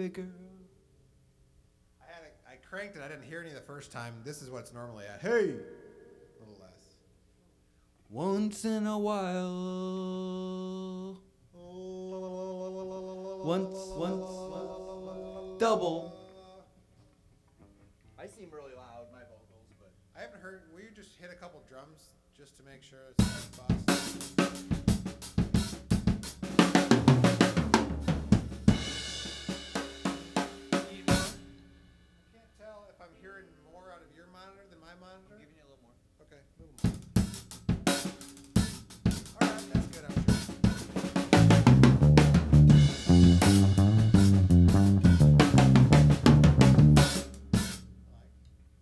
girl. I cranked it. I didn't hear any the first time. This is what it's normally at. Hey, a little less. Once in a while. Once. Double. I seem really loud, my vocals, but I haven't heard. Will you just hit a couple drums just to make sure it's not boss?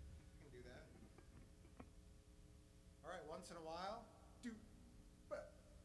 Once in a while,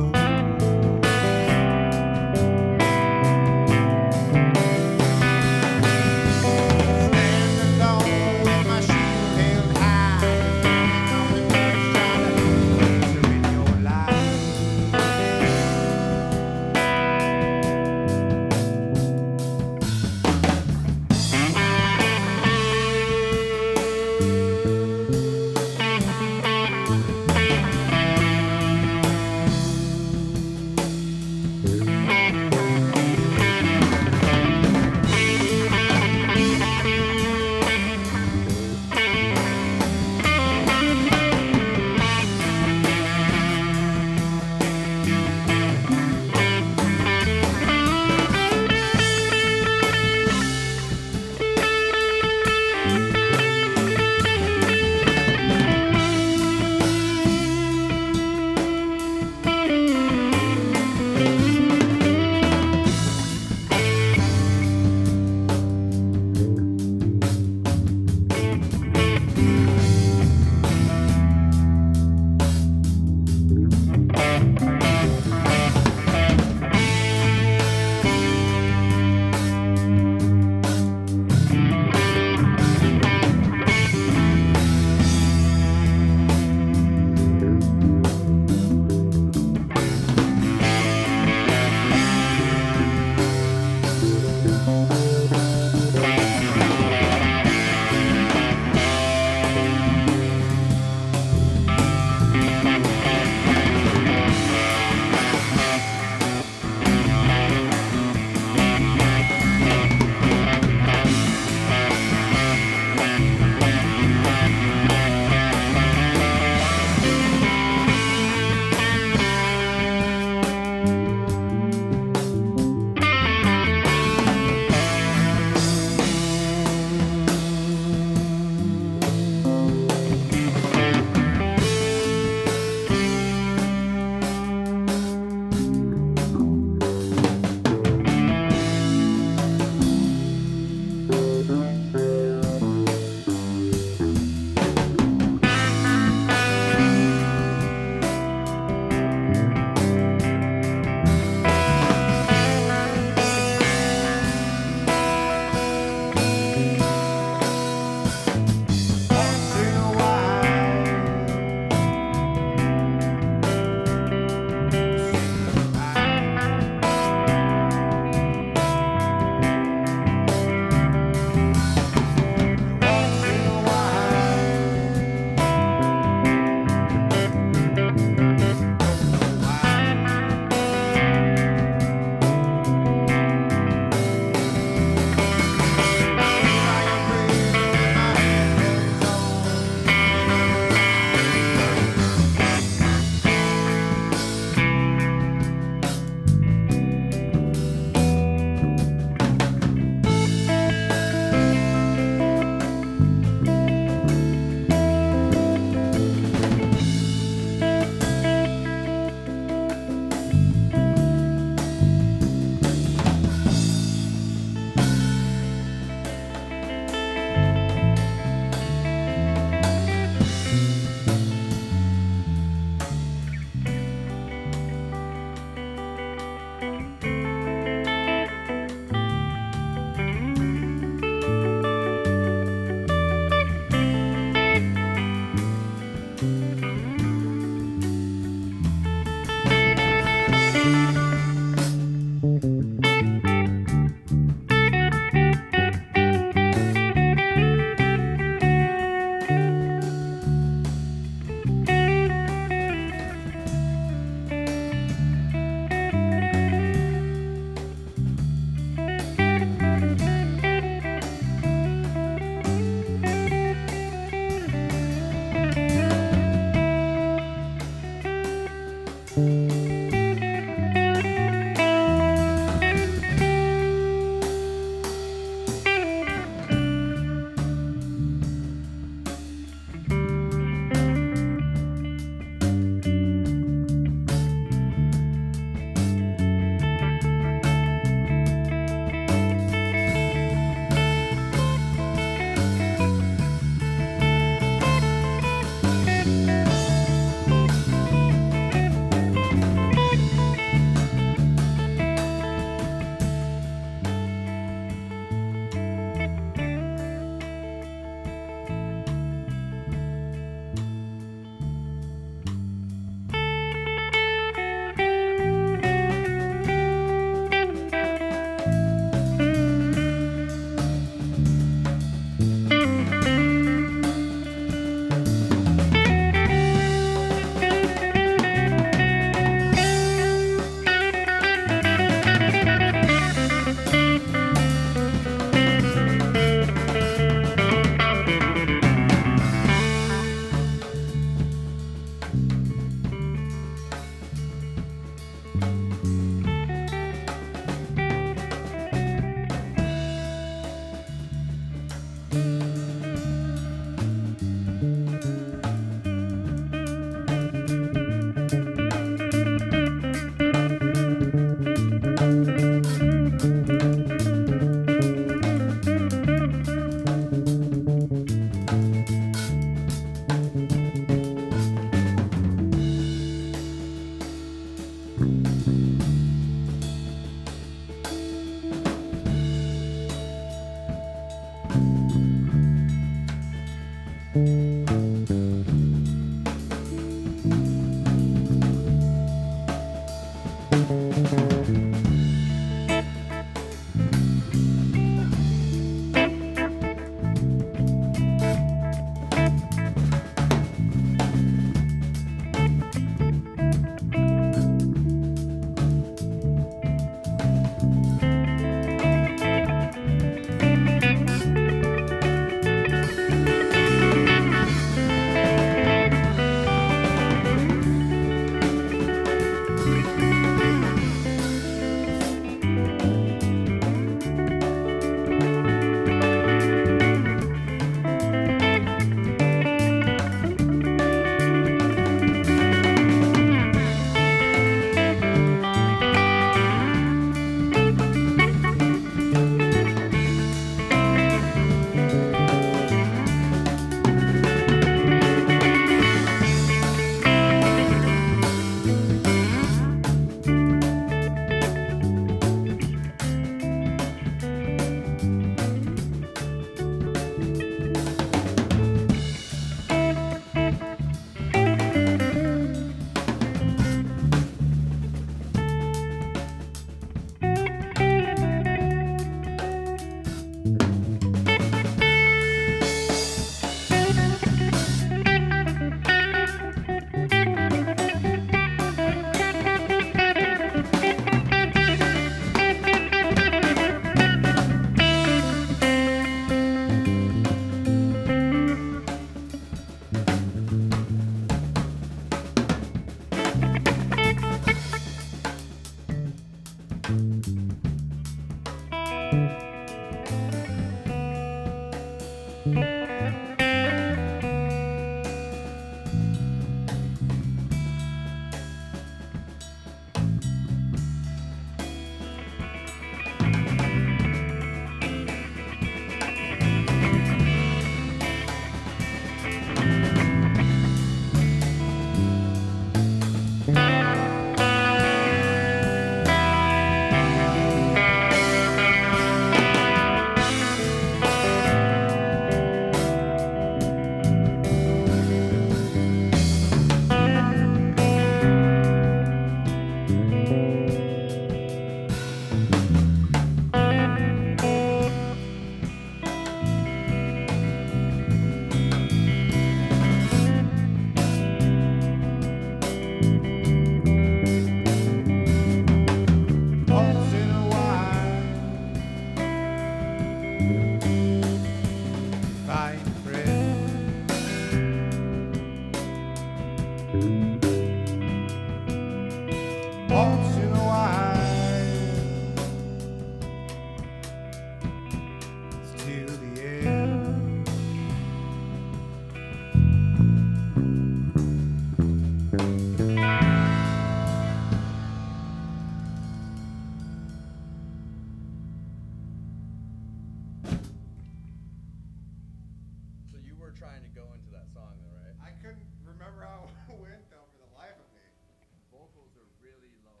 trying to go into that song, though, right? I couldn't remember how it went, though, for the life of me. Vocals are really low.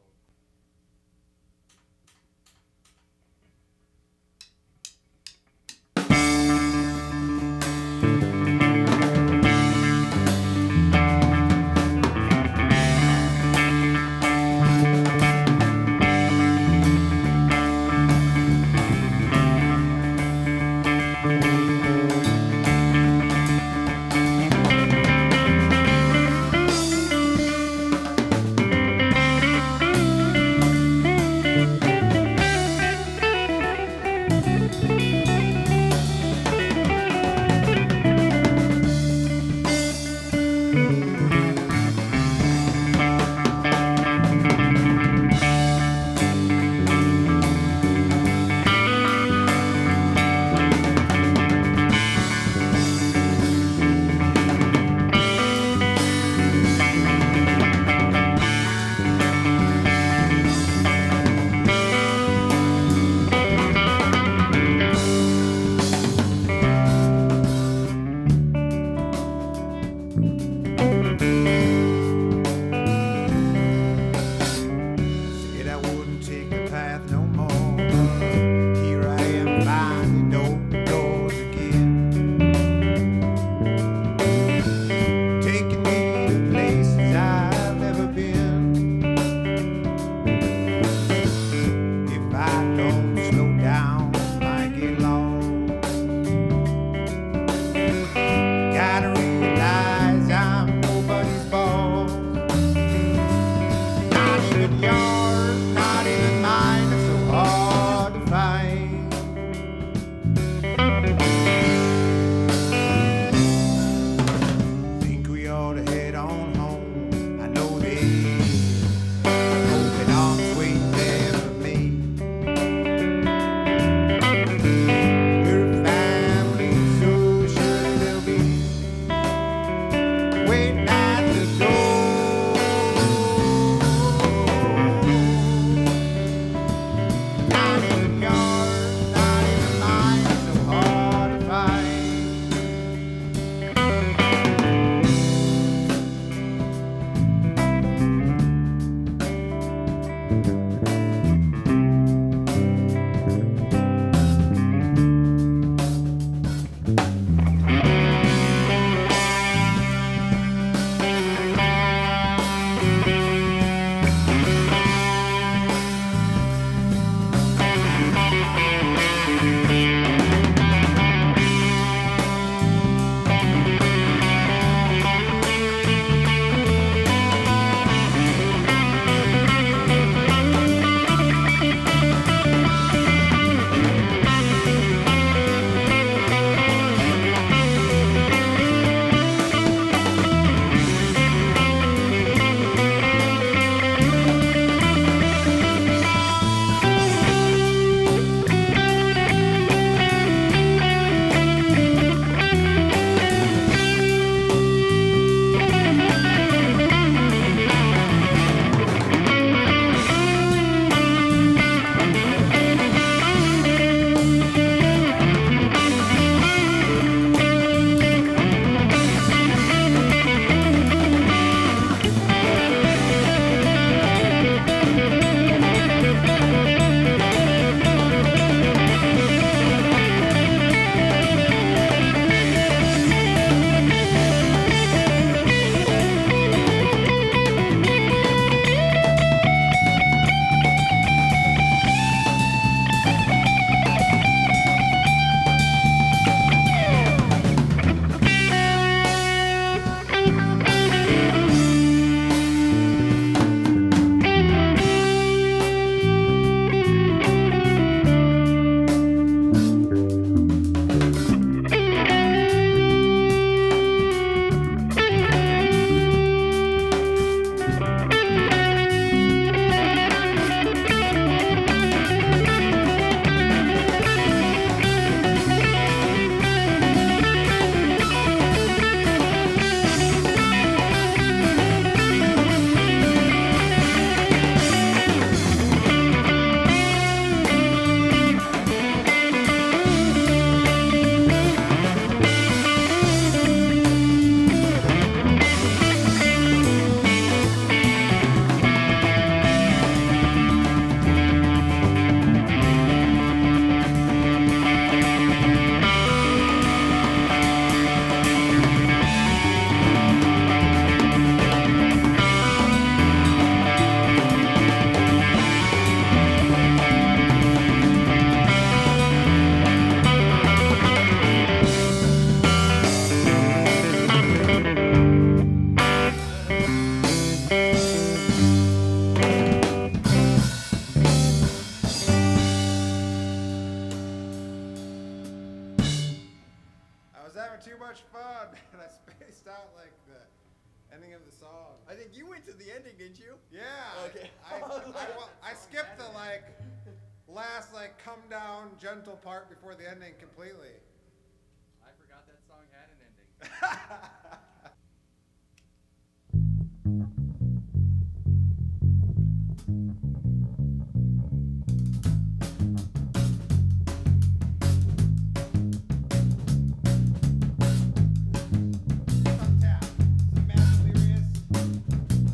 like the ending of the song. I think you went to the ending, didn't you? Yeah. Okay. I skipped the like last like come down gentle part before the ending completely. I forgot that song had an ending. Some tap, some Mad Delirious.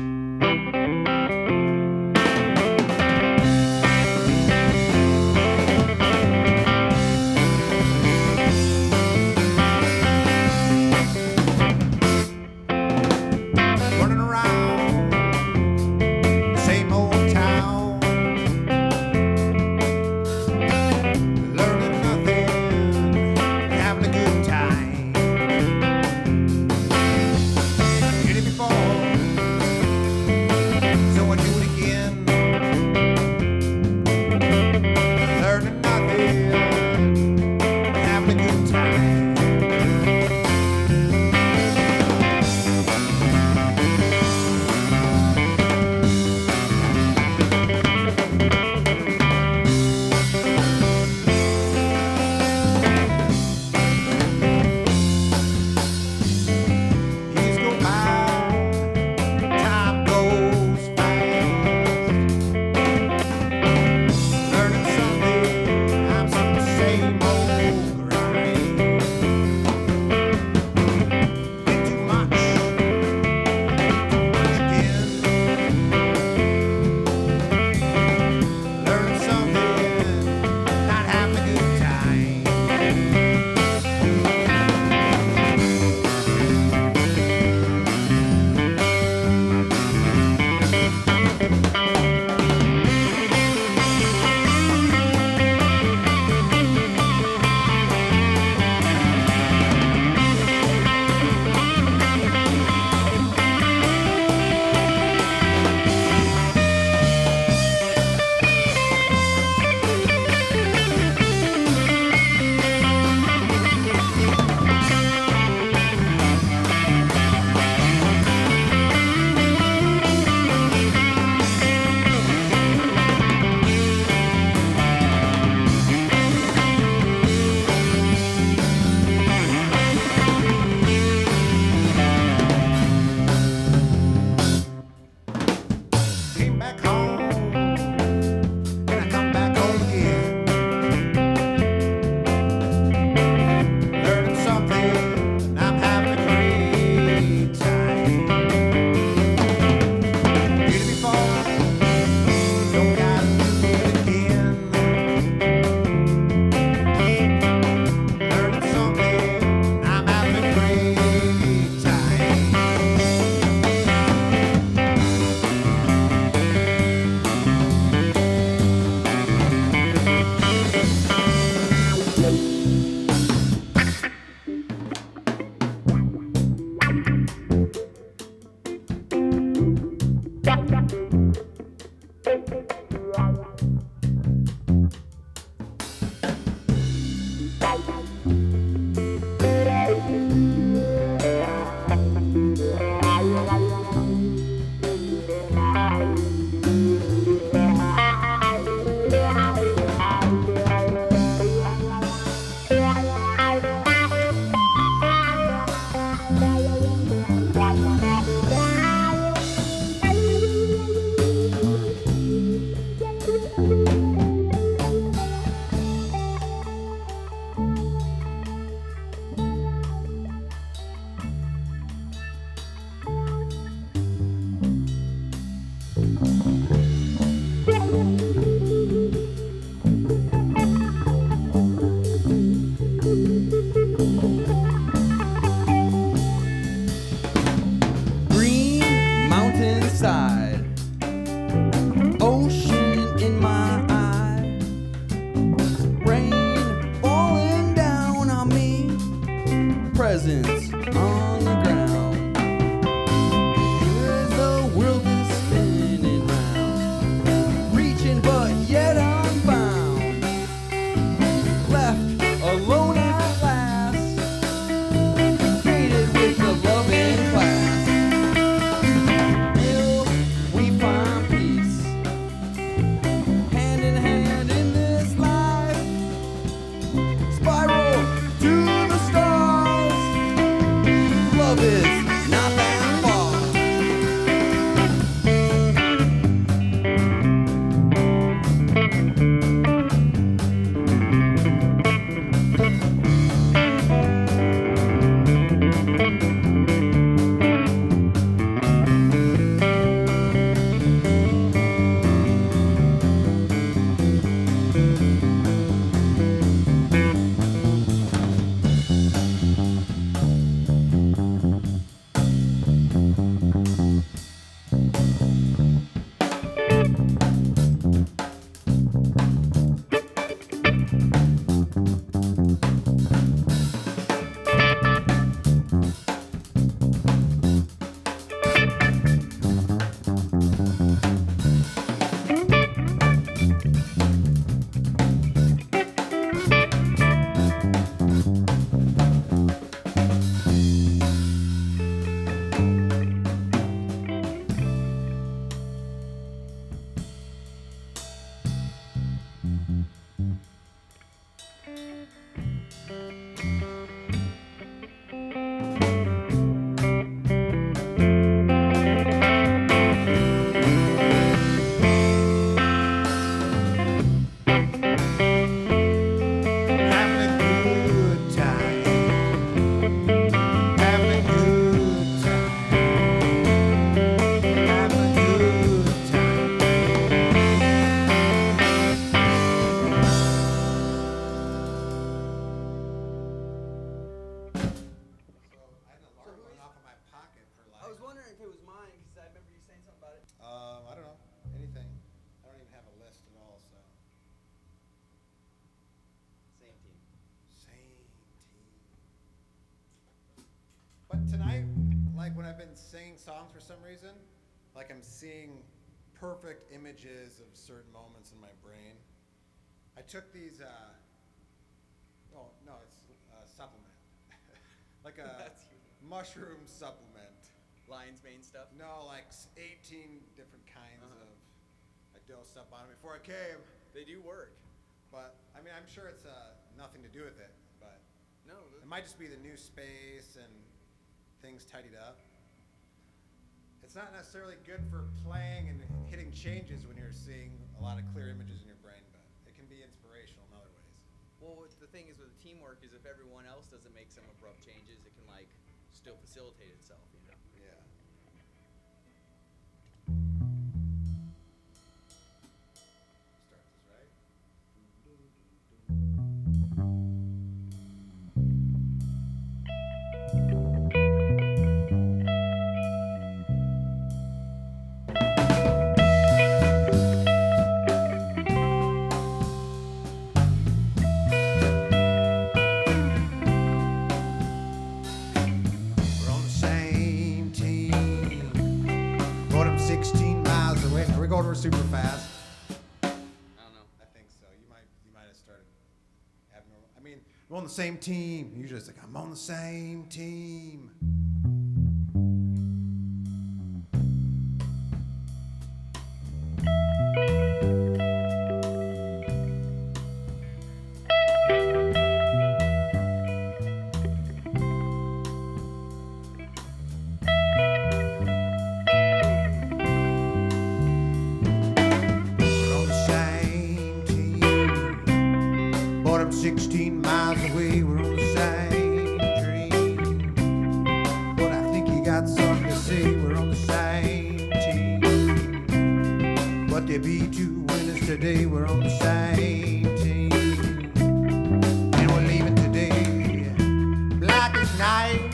Running around the same old town, learning nothing, having a good time. Did it before, so I do it again. Learning nothing, having a good time. Years go by, time goes fast. Learning something, I'm some same old grind. Think too much again. Learning something, not having a good time. Came back home, and I come back home again. Learning something, I'm having a great time. Did it before, don't gotta do it again. Learning something, I'm having a great time. Green mountainside, ocean in my eye, rain falling down on me, presents on the ground. As the world is spinning round, reaching but yet unbound, left alone at last, faded with the loving class. Will we find peace, hand in hand in this life? Spiral to the stars. Love is not that far. like when I've been singing songs for some reason, like I'm seeing perfect images of certain moments in my brain. I took these, it's supplement. Like a That's cute. mushroom supplement. Lion's mane stuff. No, like 18 different kinds of, I dosed up on it before I came. They do work. But, I mean, I'm sure it's nothing to do with it, but No. it might just be the new space and things tidied up. It's not necessarily good for playing and hitting changes when you're seeing a lot of clear images in your brain, but it can be inspirational in other ways. Well, the thing is with teamwork is if everyone else doesn't make some abrupt changes, it can like still facilitate itself, you know. Yeah. Start this right. We're on the same team, but I'm 16 miles away. Are we going over super fast? I don't know. I think so. You might have started abnormal. I mean, we're on the same team. Usually it's like, I'm on the same team. We're on the same team, but I'm 16 miles away. We're on the same dream, but I think you got something to say. We're on the same team, but there be two winners today. We're on the same team, and we're leaving today. Black as night,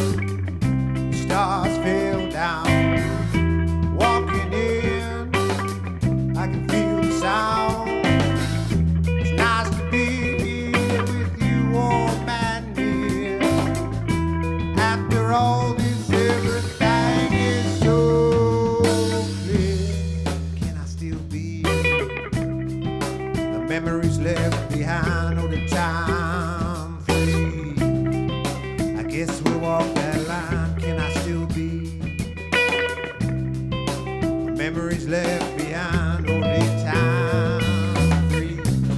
stars fell down. Walking in, I can feel the sound. It's nice to be here with you, old man dear. After all this, everything is so clear. Can I still be the memories left behind all the time free? I guess we'll walk that line. Can I still be memories left behind only time free?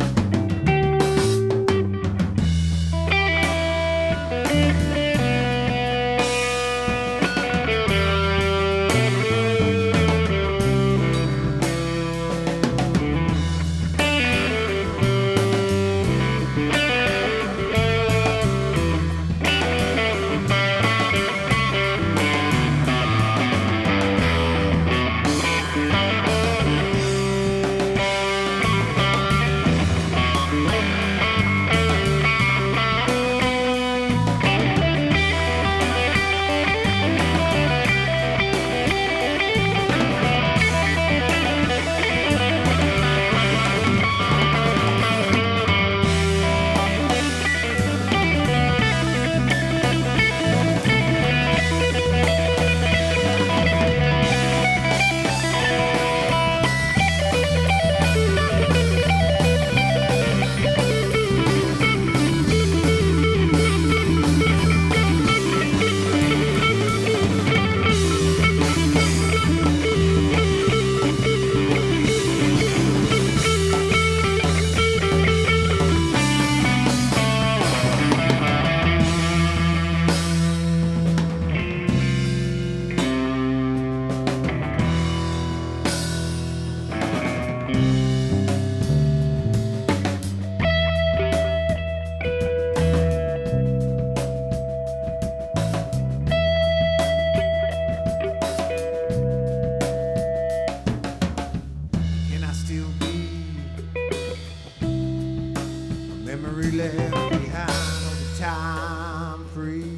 Can I still be a memory left behind all the time free?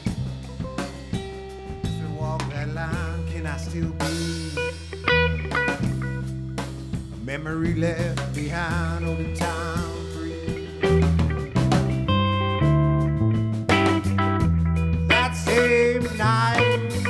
As we walk that line, can I still be a memory left behind all the time free? That same night,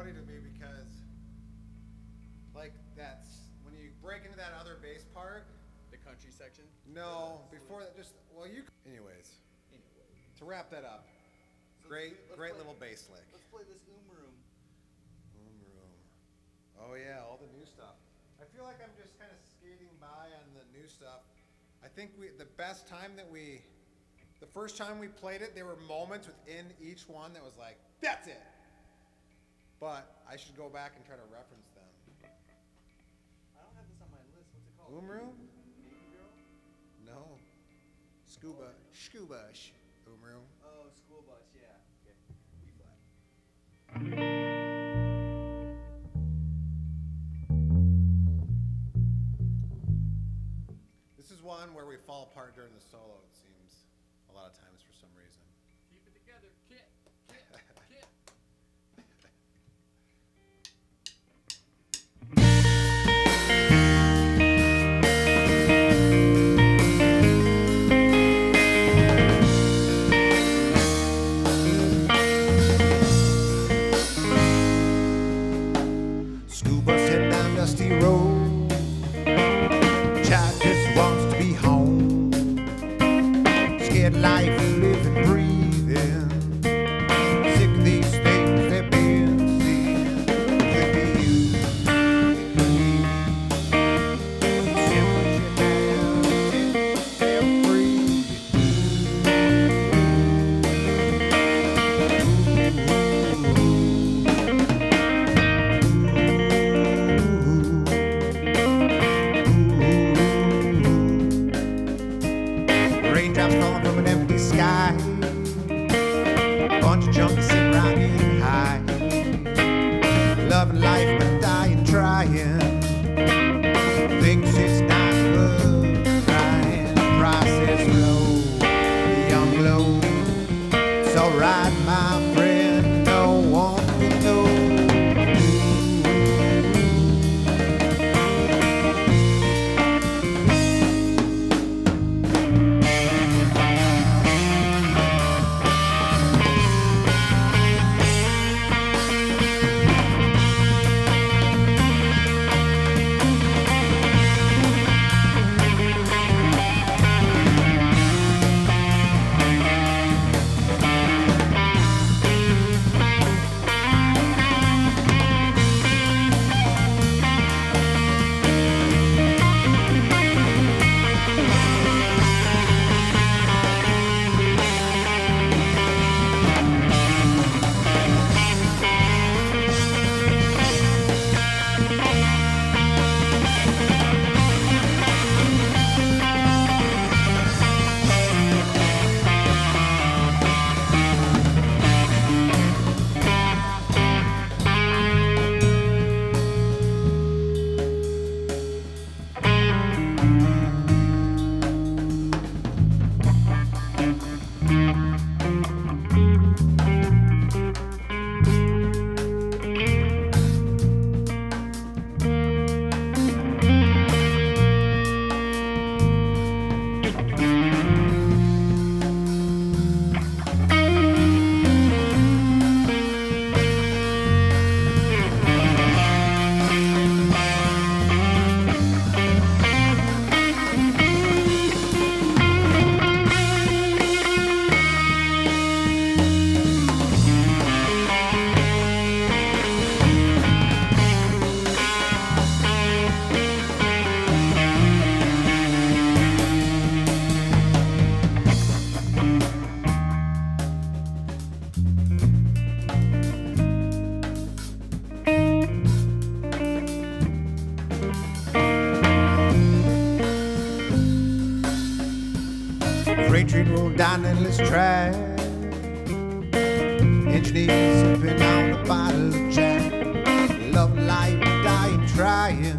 funny to me because, like, that's when you break into that other bass part. The country section. No, before that, just anyways, to wrap that up, great little bass lick. Let's play this Room. Room. Oh yeah, all the new stuff. I feel like I'm just kind of skating by on the new stuff. I think the first time we played it, there were moments within each one that was like, that's it. But I should go back and try to reference them. I don't have this on my list. What's it called? Room? Baby Girl? No. Scuba. Room. Oh, School Bus. Yeah. Okay. B flat. This is one where we fall apart during the solo, it seems, a lot of times for some reason. Keep it together, Kit. School bus heading down dusty road. Child just wants to be home. Scared life, living, breathing. Sick of these things they've been seeing. Could be you, it could be me. Stand what you have, set yourself free. Raindrops falling from an empty sky. Bunch of junkies sitting around getting high. Loving life but dying trying. Thinks it's not worth trying. Process slow, young glow. It's alright, my friend. No one will know. Freight train rolled down the endless track. Engineers sipping on a bottle of Jack. Love life, dying, trying.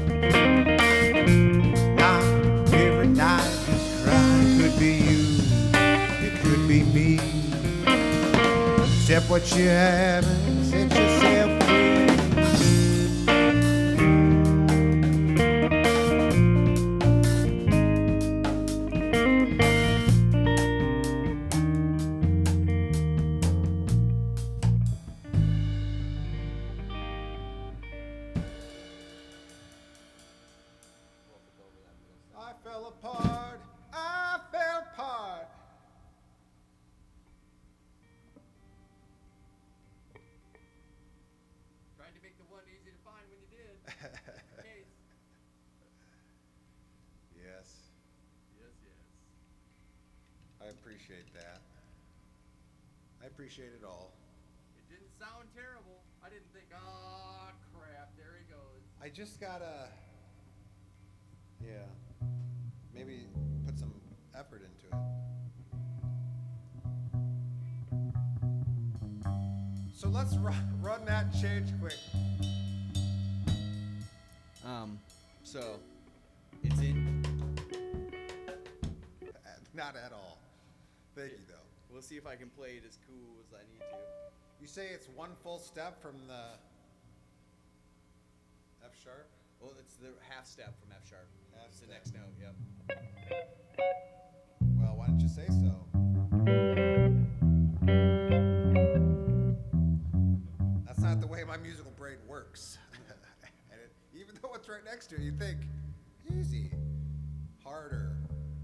Not every night just crying. Could be you, it could be me. Accept what you have and set yourself free. appreciate that. I appreciate it all. It didn't sound terrible. I didn't think, oh crap, there he goes. I just gotta, yeah, maybe put some effort into it. So let's run that change quick. So it's in. Not at all. Thank you, though. We'll see if I can play it as cool as I need to. You say it's one full step from the F sharp? Well, it's the half step from F sharp. Half It's the step. next note. Yep. Well, why don't you say so? That's not the way my musical brain works. And even though it's right next to it, you think, easy, harder.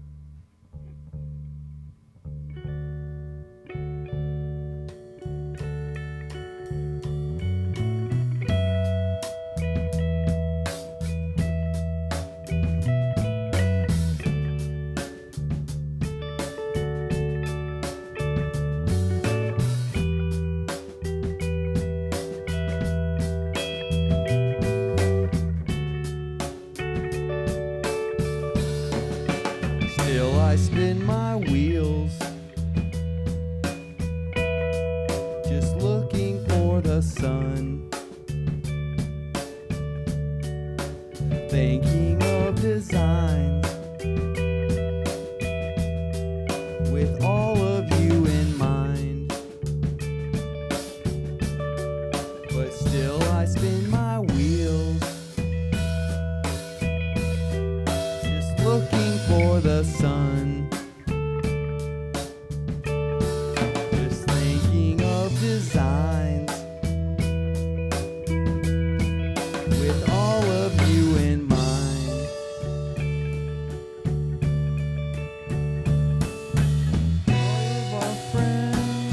Still I spin my wheels, just looking for the sun, thinking of designs with all of you in mind. But still I spin my wheels, just looking for the sun, just thinking of designs with all of you in mind. All of our friends,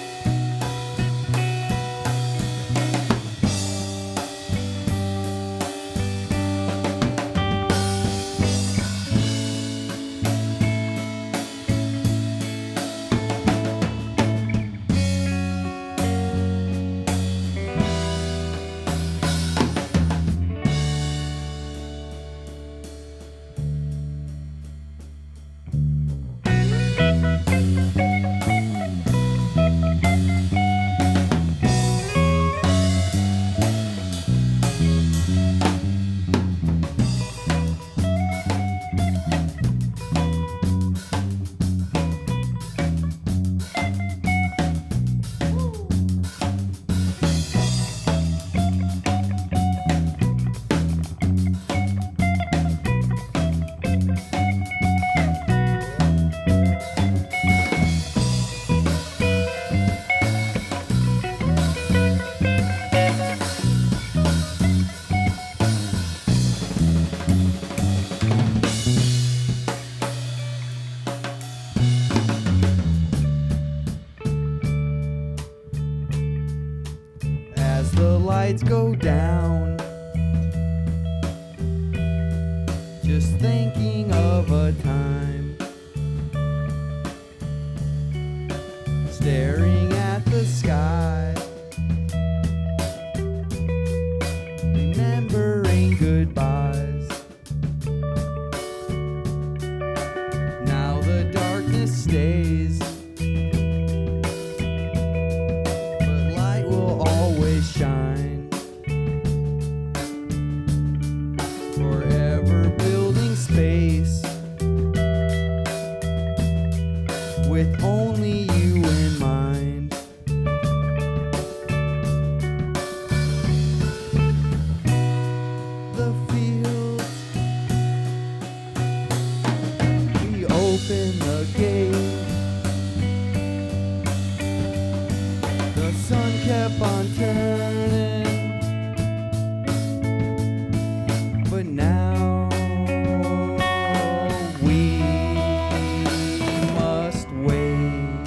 as the lights go down, just thinking of a time, staring at the sky, remembering goodbyes. Now the darkness stays, but light will always shine, forever building space with only you in mind. The fields, we open the gate. The sun kept on turning, but now we must wait.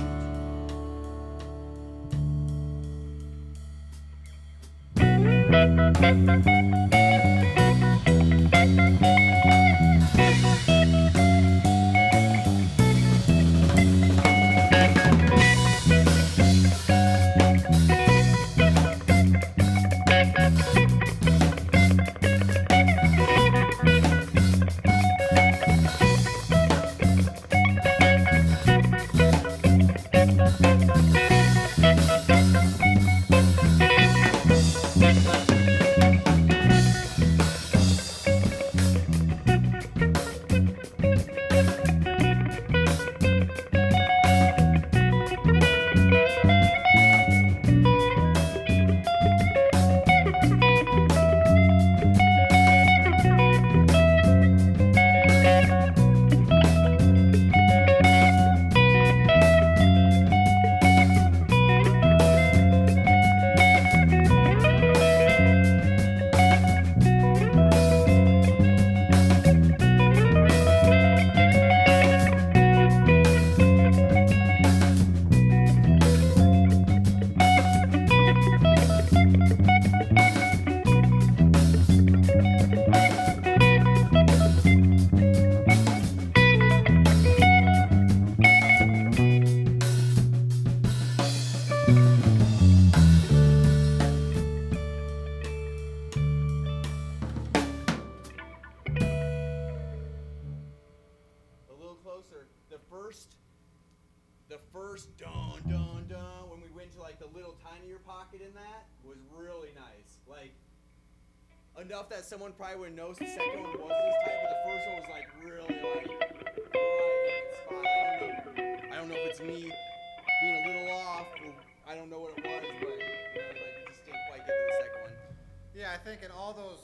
first dun dun dun when we went to like the little tinier pocket in that was really nice. Like enough that someone probably would know the second one wasn't as tight, but the first one was like really like right spot. I don't know if it's me being a little off or I don't know what it was, but like it just didn't quite get to the second one. Yeah, I think in all those.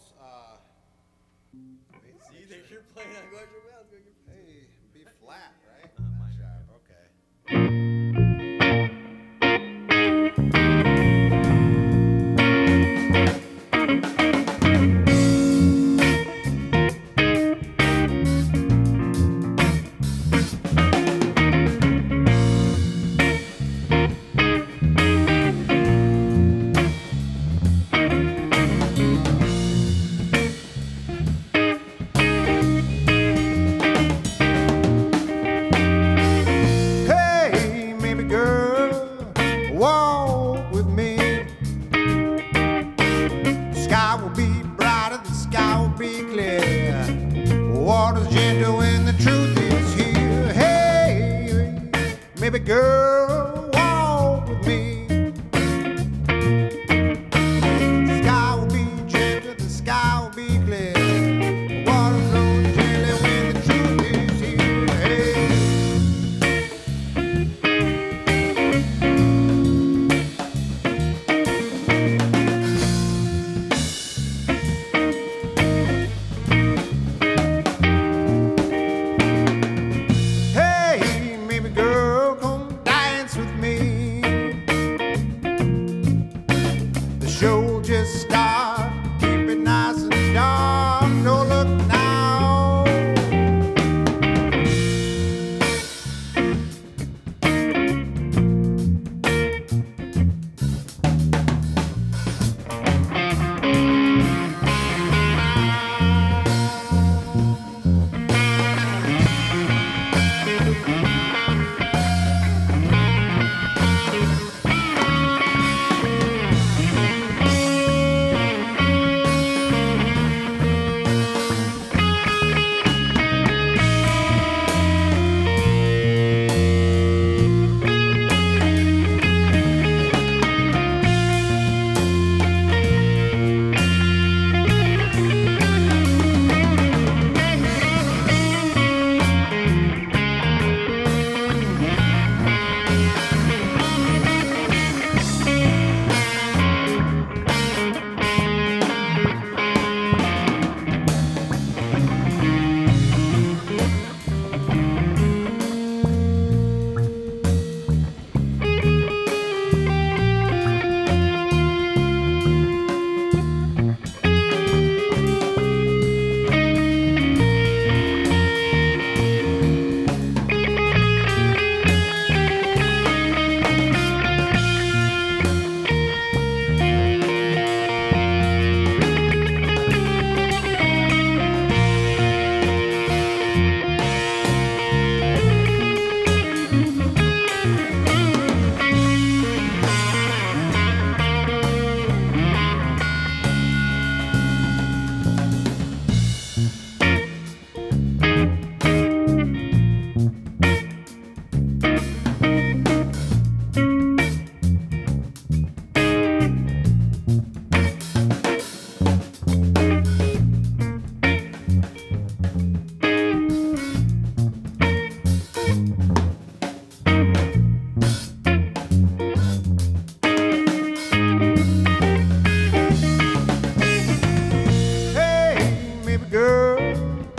See, you're playing on Glacier Bells. Hey, B flat, right? Minor. Sharp, okay. Hey, maybe girl, walk with me. The sky will be brighter, the sky will be clear. Water's gentle and the truth is here. Hey, maybe girl, walk with me. The sky will be gentle, the sky will be clear. Water flows gently when the truth is here. Hey. Hey, maybe girl, come dance with me. The show just started. Keep it nice and dark. Don't look now. Hey, maybe girl,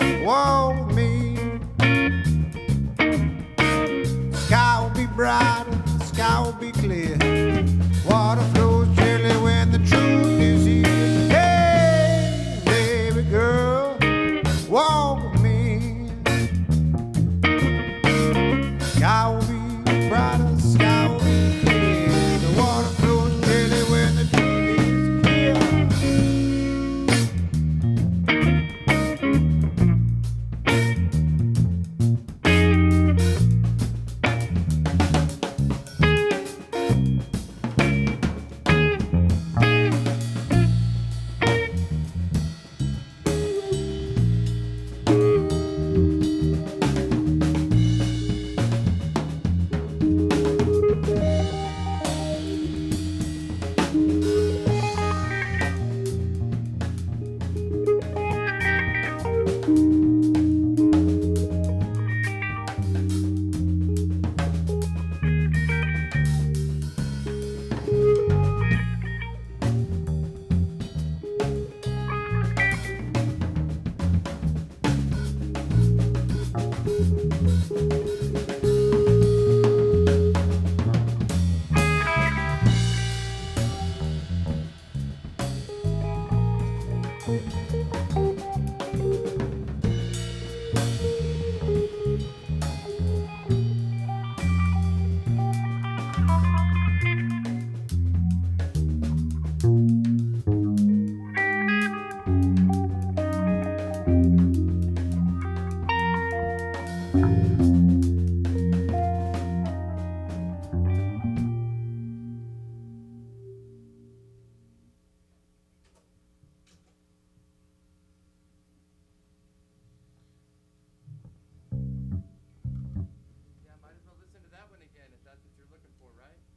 walk with me. The sky will be brighter, the sky will be clear. Water flows gently when the truth is here. Hey, baby girl, walk with me. The sky will be brighter, the sky will be clear. The water flows gently when the truth is here.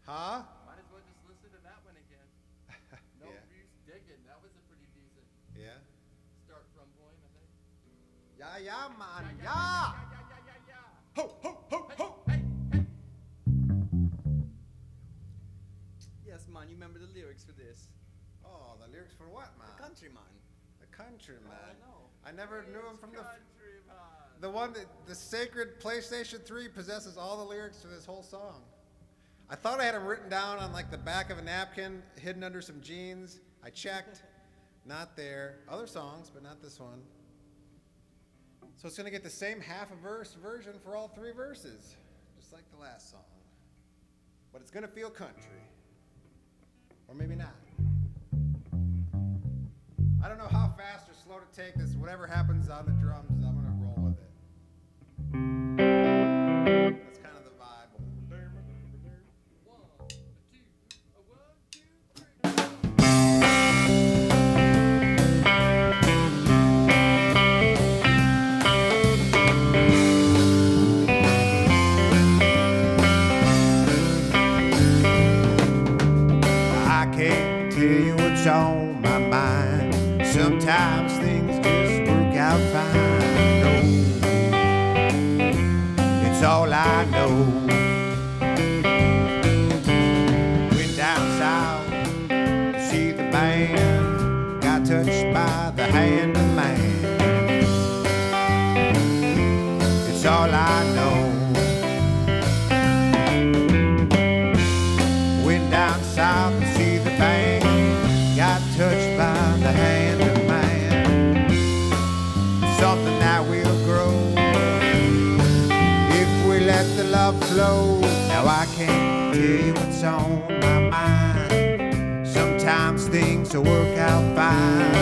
Huh? Might as well just listen to that one again. No Yeah. use digging. That was a pretty decent Yeah. start from point, I think. Yeah, yeah, man. Yeah. Yeah. Ho, ho, ho, ho. Hey. Yes, man, you remember the lyrics for this? Oh, the lyrics for what, man? Countryman. The Countryman. I know. I never knew him from Countryman. the one that the sacred PlayStation 3 possesses all the lyrics to this whole song. I thought I had them written down on like the back of a napkin, hidden under some jeans. I checked, not there. Other songs, but not this one. So it's gonna get the same half a verse version for all 3 verses, just like the last song. But it's gonna feel country, or maybe not. I don't know how fast or slow to take this. Whatever happens on the drums, I'm gonna roll with it. That's kind of the vibe. 1, 2, 1, 2, 3. I can't tell you what's on my mind. Sometimes things just work out fine. No, it's all I know. Went down south to see the band. Got touched by the hand of man. It's all I know. Went down south to see the band. Got touched by the hand of man. Something that will grow if we let the love flow. Now I can't tell you what's on my mind. Sometimes things will work out fine.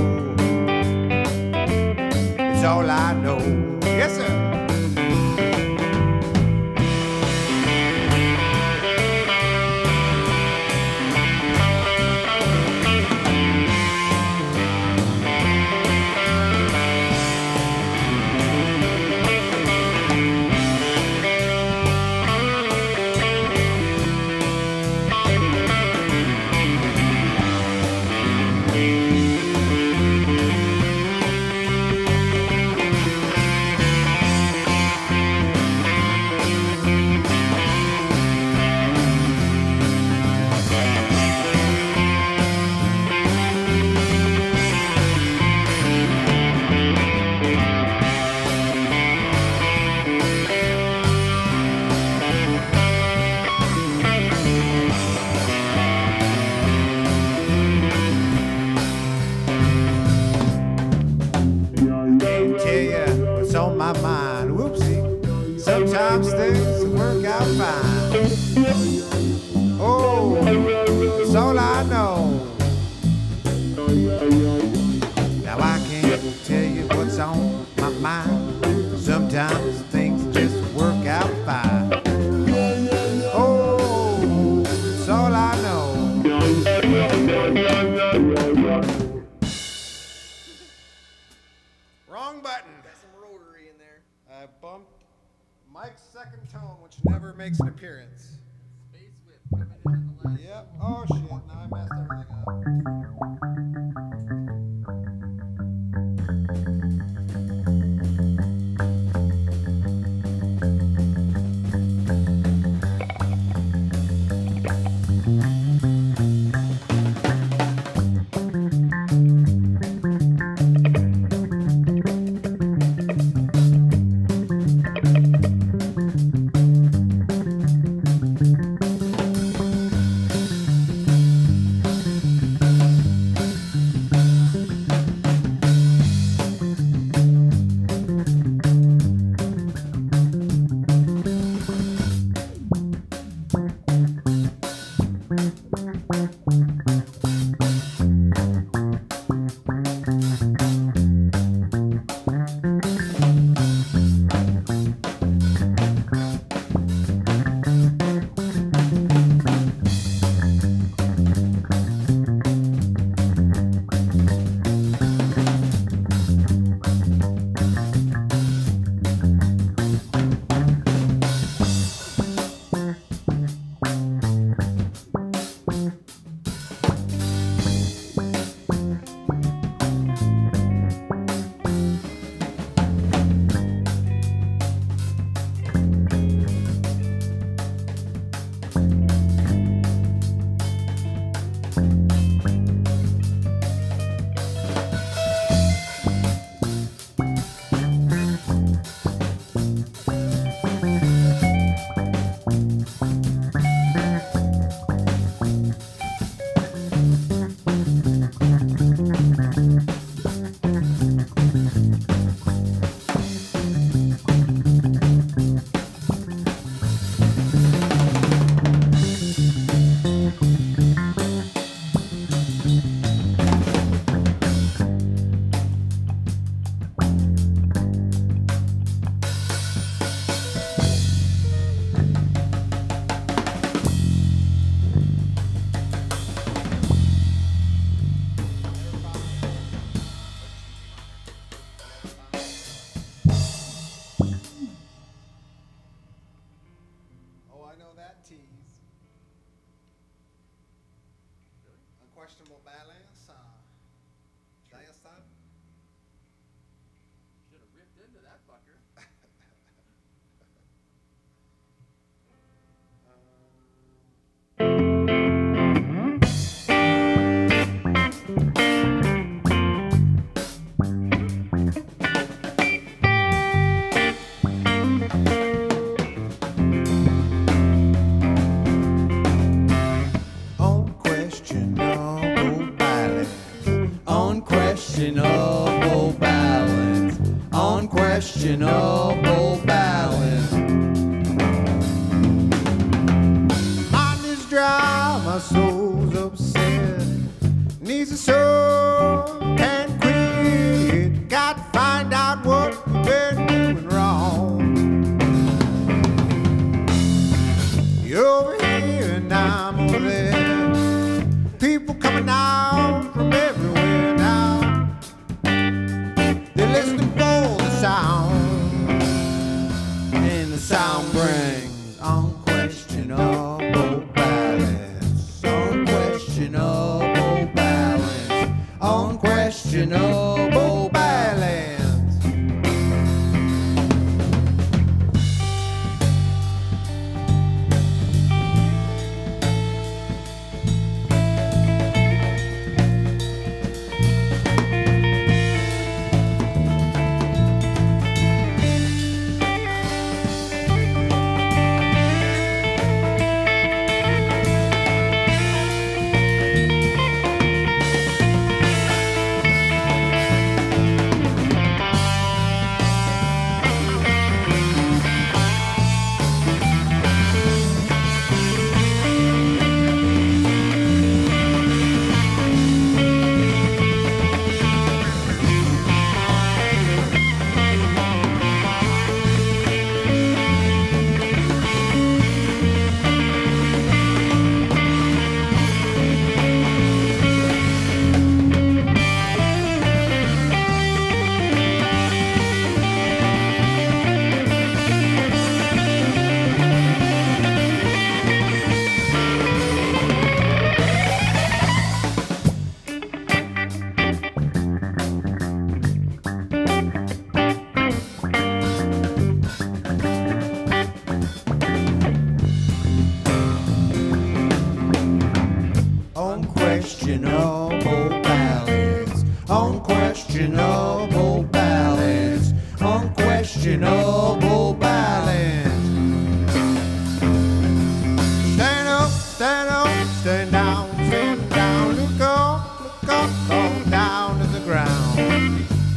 Oh, it's all I know. Yes, sir. Can't tell you what's on my mind. Whoopsie. Sometimes things work out fine. Oh, it's all I know. Now I can't tell you what's on my mind. Sometimes things just work out fine. Oh, it's all I know. Wrong button. Got some rotary in there. I bumped Mike's second tone, which never makes an appearance. Space Whip coming in on the last. Yep. Oh shit. Now I messed everything up. I know that tease. Unquestionable balance. Dance time. Should have ripped into that fucker. Unquestionable balance. Unquestionable balance. Mind is dry, my soul's upset. Needs a soul, can't quit. Got to find out what we've been doing wrong. You're over here and I'm over there. People coming out from everywhere now. They're listening for the sound, and the sound brings unquestionable balance. Unquestionable balance. Unquestionable balance. Unquestionable balance. Unquestionable balance. Unquestionable balance. Stand up, stand down, stand down. Look up, fall down to the ground.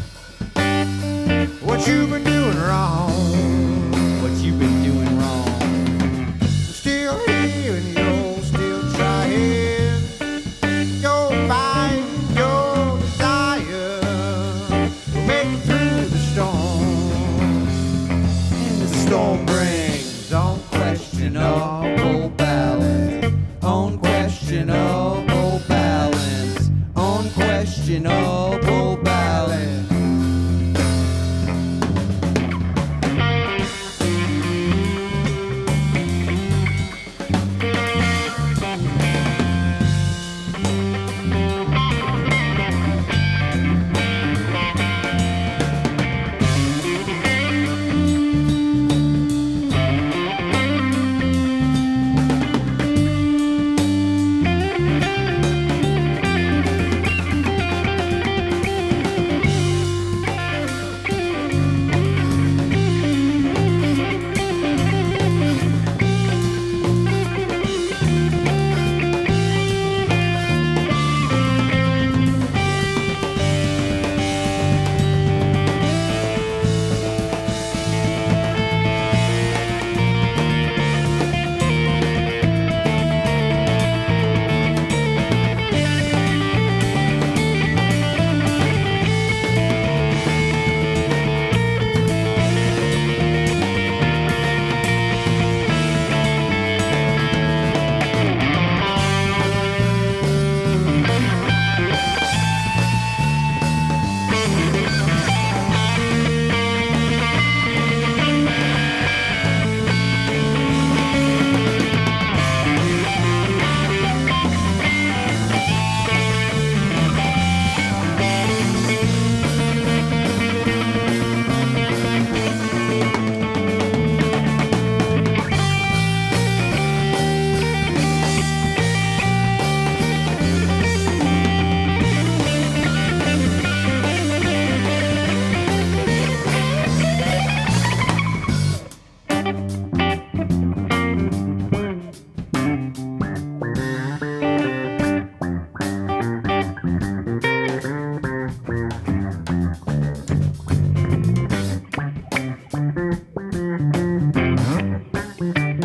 What you been doing wrong? What you been doing wrong? Still here and you're still trying. You're fighting your desire to make it through the storm. And the storm brings unquestionable balance. Unquestionable balance. Unquestionable balance.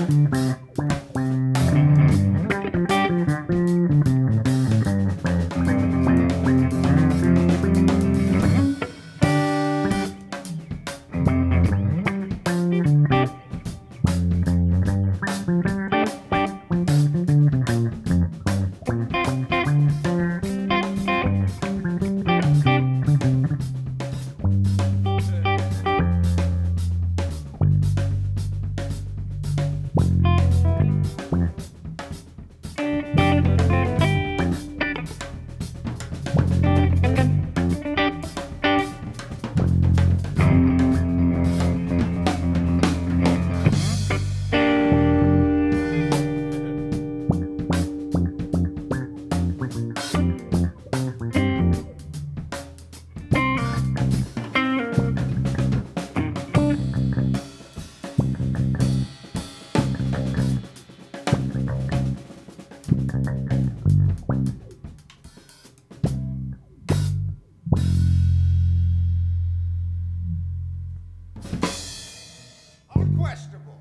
Unquestionable.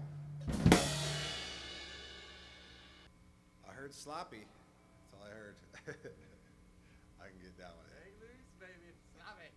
I heard sloppy. That's all I heard. I can get that one. Hey, loose, baby. Stop it.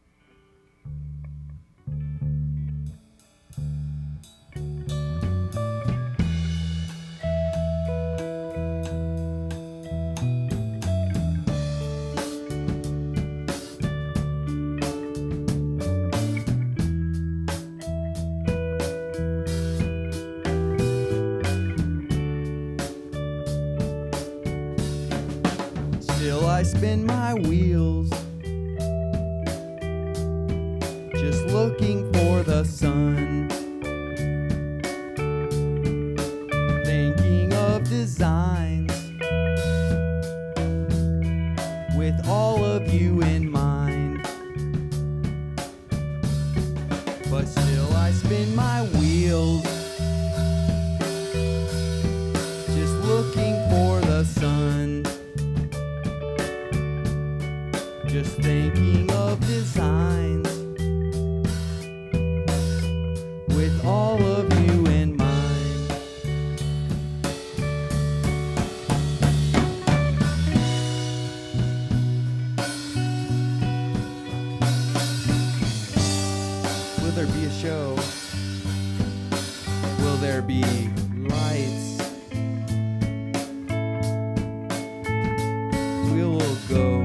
Still I spin my wheels, just looking for the sun, thinking of designs with all of you in mind. But still I spin my wheels, just looking for the sun, just thinking of designs with all of you in mind. Will there be a show? Will there be lights? We will go.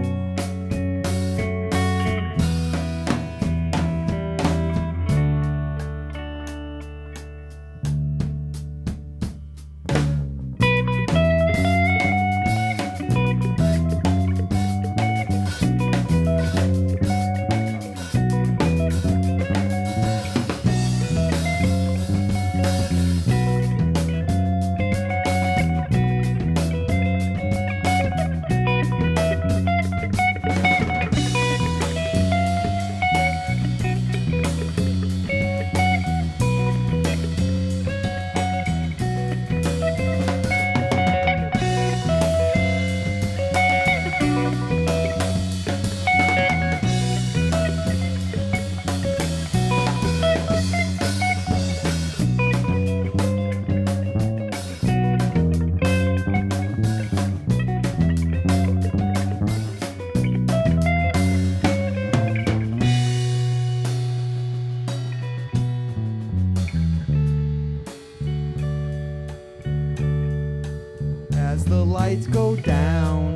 As the lights go down,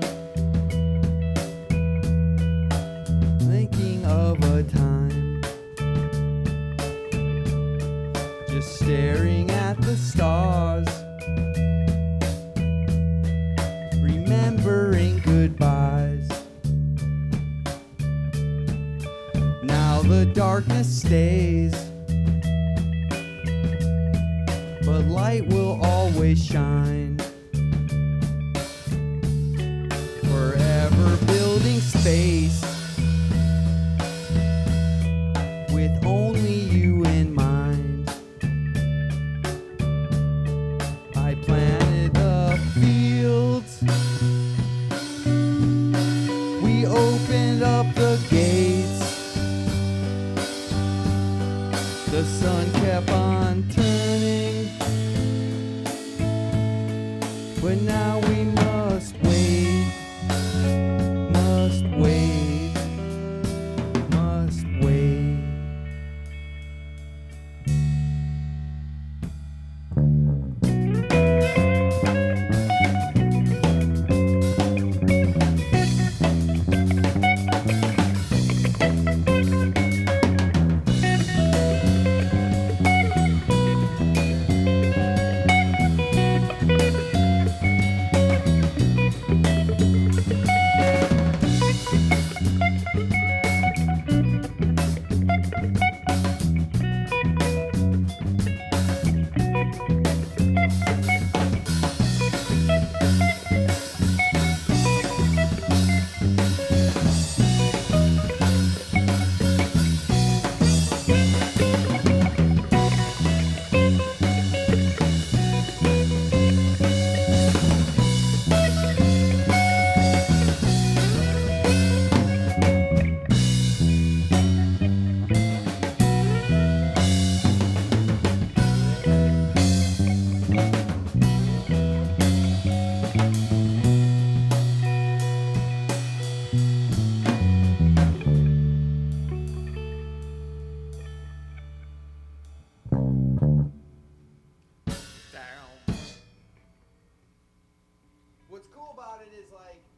thinking of a time, just staring at the stars, remembering goodbyes. Now the darkness stays, but light will always shine. Forever building space with only you in mind. I planted the fields, we opened up the gates, the sun kept on turning, But now we must wait, must wait, must wait. What's cool about it is like